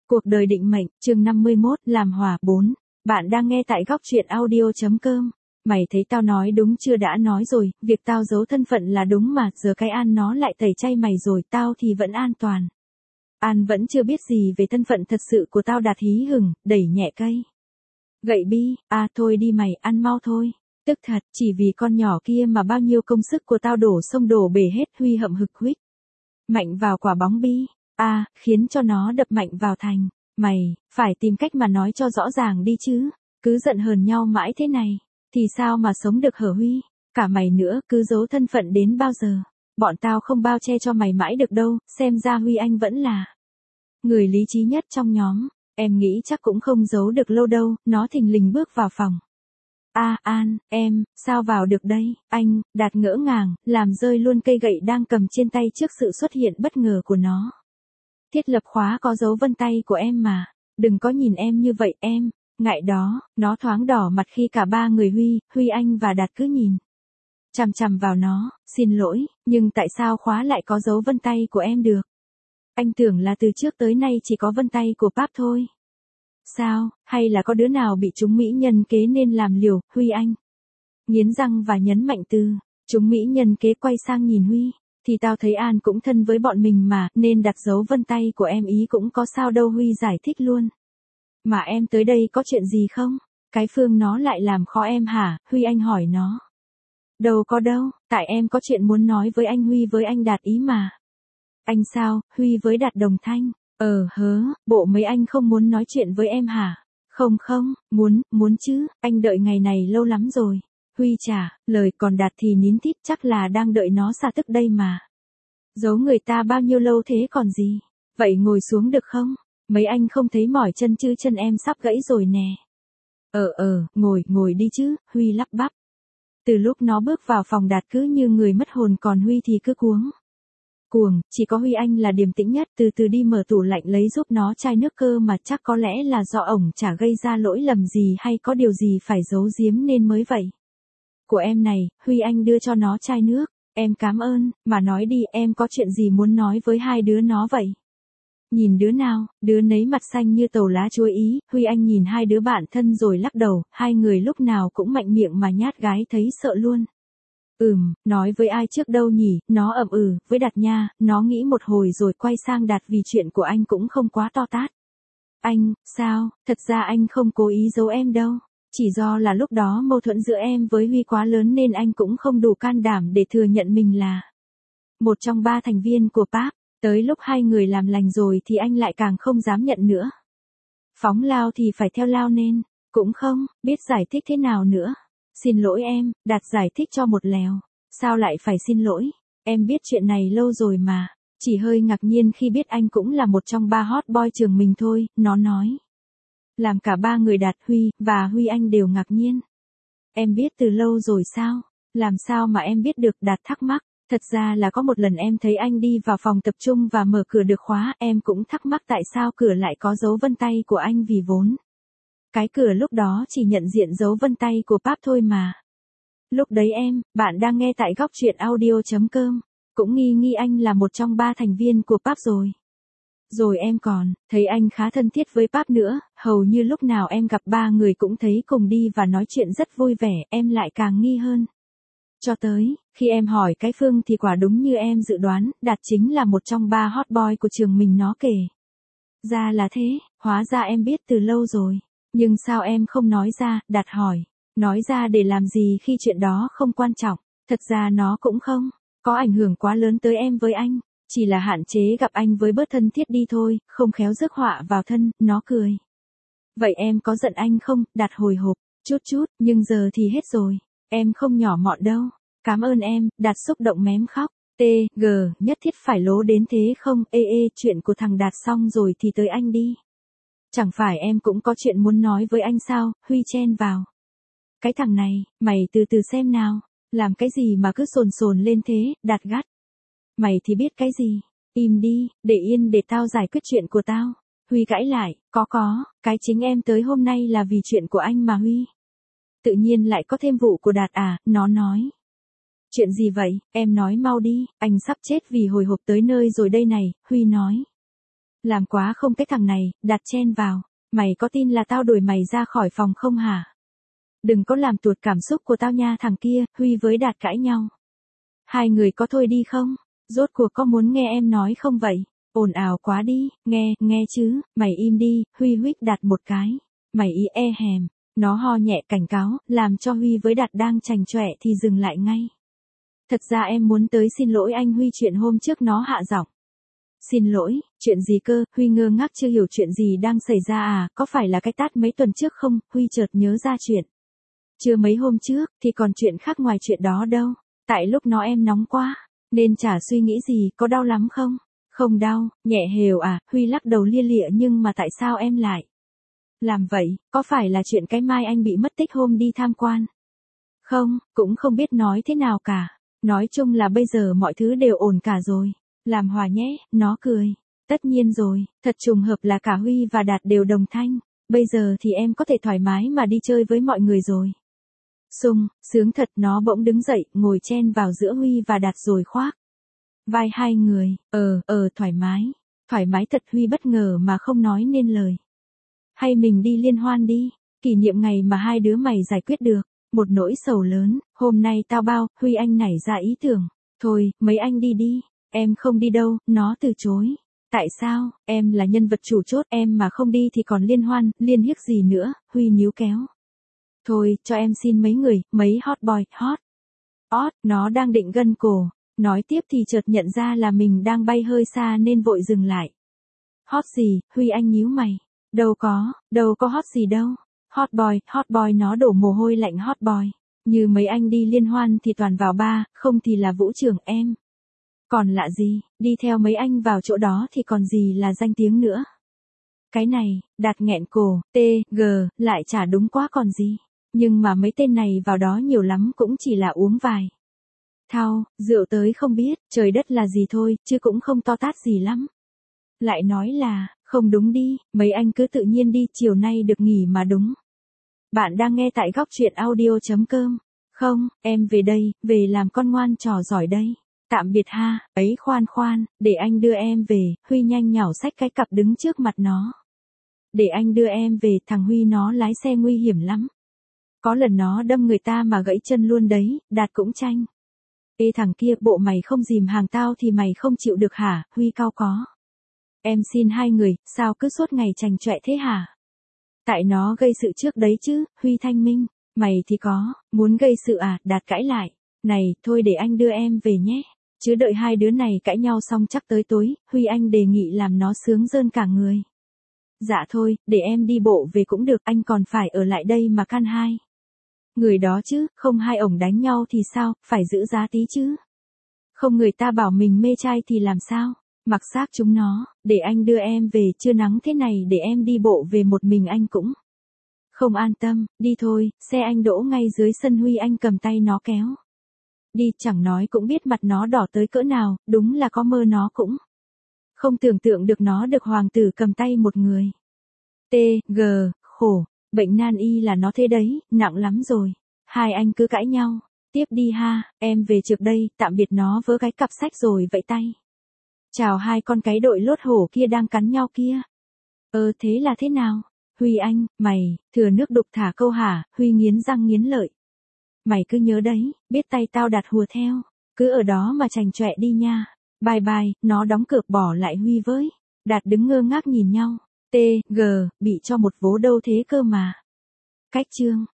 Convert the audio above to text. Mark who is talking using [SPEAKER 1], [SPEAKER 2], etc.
[SPEAKER 1] Cuộc đời định mệnh, chương 51, làm hòa 4. Bạn đang nghe tại góc truyện audio.com. Mày thấy tao nói đúng chưa? Đã nói rồi, việc tao giấu thân phận là đúng mà, giờ cái An nó lại tẩy chay mày rồi, tao thì vẫn an toàn. An vẫn chưa biết gì về thân phận thật sự của tao. Đạt hí hửng, đẩy nhẹ cây gậy bi, thôi đi mày, ăn mau thôi. Tức thật, chỉ vì con nhỏ kia mà bao nhiêu công sức của tao đổ sông đổ bể hết. Huy hậm hực huých mạnh vào quả bóng bi, khiến cho nó đập mạnh vào thành. Mày, phải tìm cách mà nói cho rõ ràng đi chứ, cứ giận hờn nhau mãi thế này, thì sao mà sống được hở Huy? Cả mày nữa, cứ giấu thân phận đến bao giờ? Bọn tao không bao che cho mày mãi được đâu, xem ra Huy anh vẫn là người lý trí nhất trong nhóm. Em nghĩ chắc cũng không giấu được lâu đâu. Nó thình lình bước vào phòng. An, em, sao vào được đây? Anh, Đạt ngỡ ngàng, làm rơi luôn cây gậy đang cầm trên tay trước sự xuất hiện bất ngờ của nó. Thiết lập khóa có dấu vân tay của em mà, đừng có nhìn em như vậy em. Ngại đó, nó thoáng đỏ mặt khi cả ba người Huy Anh và Đạt cứ nhìn chằm chằm vào nó. Xin lỗi, nhưng tại sao khóa lại có dấu vân tay của em được? Anh tưởng là từ trước tới nay chỉ có vân tay của Páp thôi. Sao, hay là có đứa nào bị chúng mỹ nhân kế nên làm liều? Huy Anh nghiến răng và nhấn mạnh từ chúng mỹ nhân kế. Quay sang nhìn Huy, thì tao thấy An cũng thân với bọn mình mà, nên đặt dấu vân tay của em ý cũng có sao đâu. Huy giải thích luôn. Mà em tới đây có chuyện gì không? Cái Phương nó lại làm khó em hả? Huy Anh hỏi nó. Đâu có đâu, tại em có chuyện muốn nói với anh Huy với anh Đạt ý mà. Anh sao? Huy với Đạt đồng thanh. Bộ mấy anh không muốn nói chuyện với em hả? Không, muốn chứ, anh đợi ngày này lâu lắm rồi. Huy trả lời, còn Đạt thì nín thít, chắc là đang đợi nó xả tức đây mà. Giấu người ta bao nhiêu lâu thế còn gì? Vậy ngồi xuống được không? Mấy anh không thấy mỏi chân chứ? Chân em sắp gãy rồi nè. Ngồi đi chứ, Huy lắp bắp. Từ lúc nó bước vào phòng Đạt cứ như người mất hồn, còn Huy thì cứ cuống cuồng. Chỉ có Huy Anh là điềm tĩnh nhất. Từ từ đi mở tủ lạnh lấy giúp nó chai nước cơ mà, chắc có lẽ là do ổng chả gây ra lỗi lầm gì hay có điều gì phải giấu giếm nên mới vậy. Của em này, Huy Anh đưa cho nó chai nước. Em cảm ơn, mà nói đi, em có chuyện gì muốn nói với hai đứa nó vậy? Nhìn đứa nào, đứa nấy mặt xanh như tàu lá chuối ý. Huy Anh nhìn hai đứa bạn thân rồi lắc đầu. Hai người lúc nào cũng mạnh miệng mà nhát gái thấy sợ luôn. Nói với ai trước đâu nhỉ? Nó ậm với Đạt nha. Nó nghĩ một hồi rồi quay sang Đạt, vì chuyện của anh cũng không quá to tát. Anh, sao? Thật ra anh không cố ý giấu em đâu. Chỉ do là lúc đó mâu thuẫn giữa em với Huy quá lớn nên anh cũng không đủ can đảm để thừa nhận mình là một trong 3 thành viên của Páp. Tới lúc hai người làm lành rồi thì anh lại càng không dám nhận nữa. Phóng lao thì phải theo lao nên cũng không biết giải thích thế nào nữa. Xin lỗi em, Đạt giải thích cho một lèo. Sao lại phải xin lỗi? Em biết chuyện này lâu rồi mà. Chỉ hơi ngạc nhiên khi biết anh cũng là một trong 3 hot boy trường mình thôi, nó nói. Làm cả ba người Đạt, Huy và Huy Anh đều ngạc nhiên. Em biết từ lâu rồi sao? Làm sao mà em biết được? Đạt thắc mắc. Thật ra là có một lần em thấy anh đi vào phòng tập trung và mở cửa được khóa. Em cũng thắc mắc tại sao cửa lại có dấu vân tay của anh, vì vốn cái cửa lúc đó chỉ nhận diện dấu vân tay của Páp thôi mà. Lúc đấy bạn đang nghe tại góc truyện audio.com, cũng nghi anh là một trong 3 thành viên của Páp rồi. Rồi em còn thấy anh khá thân thiết với Páp nữa, hầu như lúc nào em gặp ba người cũng thấy cùng đi và nói chuyện rất vui vẻ. Em lại càng nghi hơn. Cho tới khi em hỏi cái Phương thì quả đúng như em dự đoán, Đạt chính là một trong 3 hot boy của trường mình. Nó kể ra là thế. Hóa ra em biết từ lâu rồi. Nhưng sao em không nói ra? Đạt hỏi. Nói ra để làm gì khi chuyện đó không quan trọng? Thật ra nó cũng không có ảnh hưởng quá lớn tới em với anh. Chỉ là hạn chế gặp anh với bớt thân thiết đi thôi, không khéo rước họa vào thân. Nó cười. Vậy em có giận anh không? Đạt hồi hộp. Chút, nhưng giờ thì hết rồi. Em không nhỏ mọn đâu. Cảm ơn em. Đạt xúc động mém khóc. Nhất thiết phải lố đến thế không? Chuyện của thằng Đạt xong rồi thì tới anh đi. Chẳng phải em cũng có chuyện muốn nói với anh sao? Huy chen vào. Cái thằng này, mày từ từ xem nào. Làm cái gì mà cứ sồn lên thế? Đạt gắt. Mày thì biết cái gì? Im đi, để yên để tao giải quyết chuyện của tao. Huy cãi lại. Có, cái chính em tới hôm nay là vì chuyện của anh mà Huy. Tự nhiên lại có thêm vụ của Đạt à? Nó nói. Chuyện gì vậy? Em nói mau đi, anh sắp chết vì hồi hộp tới nơi rồi đây này. Huy nói. Làm quá không cái thằng này, Đạt chen vào. Mày có tin là tao đuổi mày ra khỏi phòng không hả? Đừng có làm tuột cảm xúc của tao nha thằng kia, Huy với Đạt cãi nhau. Hai người có thôi đi không? Rốt cuộc có muốn nghe em nói không vậy? Ồn ào quá đi, nghe chứ, mày im đi, Huy huých Đạt một cái. Mày ý e hèm, nó ho nhẹ cảnh cáo, làm cho Huy với Đạt đang chành chọe thì dừng lại ngay. Thật ra em muốn tới xin lỗi anh Huy chuyện hôm trước nó hạ giọng. Xin lỗi, chuyện gì cơ, Huy ngơ ngác chưa hiểu chuyện gì đang xảy ra à, có phải là cái tát mấy tuần trước không, Huy chợt nhớ ra chuyện. Chưa mấy hôm trước, thì còn chuyện khác ngoài chuyện đó đâu, tại lúc nó em nóng quá, nên chả suy nghĩ gì, có đau lắm không? Không đau, nhẹ hều à, Huy lắc đầu lia lịa nhưng mà tại sao em lại làm vậy, có phải là chuyện cái Mai anh bị mất tích hôm đi tham quan? Không, cũng không biết nói thế nào cả, nói chung là bây giờ mọi thứ đều ổn cả rồi. Làm hòa nhé, nó cười. Tất nhiên rồi, thật trùng hợp là cả Huy và Đạt đều đồng thanh. Bây giờ thì em có thể thoải mái mà đi chơi với mọi người rồi. Sướng thật, nó bỗng đứng dậy, ngồi chen vào giữa Huy và Đạt rồi khoác vai hai người. Thoải mái. Thoải mái thật, Huy bất ngờ mà không nói nên lời. Hay mình đi liên hoan đi, kỷ niệm ngày mà hai đứa mày giải quyết được. Một nỗi sầu lớn, hôm nay tao bao, Huy anh nảy ra ý tưởng. Thôi, mấy anh đi đi. Em không đi đâu, nó từ chối. Tại sao, em là nhân vật chủ chốt, em mà không đi thì còn liên hoan, liên hiếc gì nữa, Huy níu kéo. Thôi, cho em xin mấy người, mấy hot boy, nó đang định gân cổ. Nói tiếp thì chợt nhận ra là mình đang bay hơi xa nên vội dừng lại. Hot gì, Huy anh nhíu mày. Đâu có hot gì đâu. Hot boy, nó đổ mồ hôi lạnh hot boy. Như mấy anh đi liên hoan thì toàn vào bar, không thì là vũ trường em. Còn lạ gì, đi theo mấy anh vào chỗ đó thì còn gì là danh tiếng nữa. Cái này, Đạt nghẹn cổ, lại chả đúng quá còn gì. Nhưng mà mấy tên này vào đó nhiều lắm cũng chỉ là uống vài thao, rượu tới không biết, trời đất là gì thôi, chứ cũng không to tát gì lắm. Lại nói là, không đúng đi, mấy anh cứ tự nhiên đi, chiều nay được nghỉ mà đúng. Bạn đang nghe tại góc truyện audio.com. Không, em về đây, về làm con ngoan trò giỏi đây. Tạm biệt ha, ấy khoan, để anh đưa em về, Huy nhanh nhảu xách cái cặp đứng trước mặt nó. Để anh đưa em về, thằng Huy nó lái xe nguy hiểm lắm. Có lần nó đâm người ta mà gãy chân luôn đấy, Đạt cũng tranh. Ê thằng kia, bộ mày không dìm hàng tao thì mày không chịu được hả, Huy cao có. Em xin hai người, sao cứ suốt ngày chành chọe thế hả? Tại nó gây sự trước đấy chứ, Huy thanh minh. Mày thì có, muốn gây sự à, Đạt cãi lại. Này, thôi để anh đưa em về nhé. Chứ đợi hai đứa này cãi nhau xong chắc tới tối, Huy anh đề nghị làm nó sướng rơn cả người. Dạ thôi, để em đi bộ về cũng được, anh còn phải ở lại đây mà can hai người đó chứ, không hai ổng đánh nhau thì sao, phải giữ giá tí chứ. Không người ta bảo mình mê trai thì làm sao, mặc xác chúng nó, để anh đưa em về, chưa nắng thế này để em đi bộ về một mình anh cũng không an tâm, đi thôi, xe anh đỗ ngay dưới sân, Huy anh cầm tay nó kéo. Đi, chẳng nói cũng biết mặt nó đỏ tới cỡ nào, đúng là có mơ nó cũng không tưởng tượng được nó được hoàng tử cầm tay một người. Khổ, bệnh nan y là nó thế đấy, nặng lắm rồi. Hai anh cứ cãi nhau, tiếp đi ha, em về trước đây, tạm biệt, nó vớ cái cặp sách rồi vẫy tay. Chào hai con cái đội lốt hổ kia đang cắn nhau kia. Thế là thế nào? Huy anh, mày, thừa nước đục thả câu hả, Huy nghiến răng nghiến lợi. Mày cứ nhớ đấy, biết tay tao đặt hùa theo, cứ ở đó mà chành chọe đi nha. Bye bye, nó đóng cửa bỏ lại Huy với Đạt đứng ngơ ngác nhìn nhau. Bị cho một vố đâu thế cơ mà. Cách chương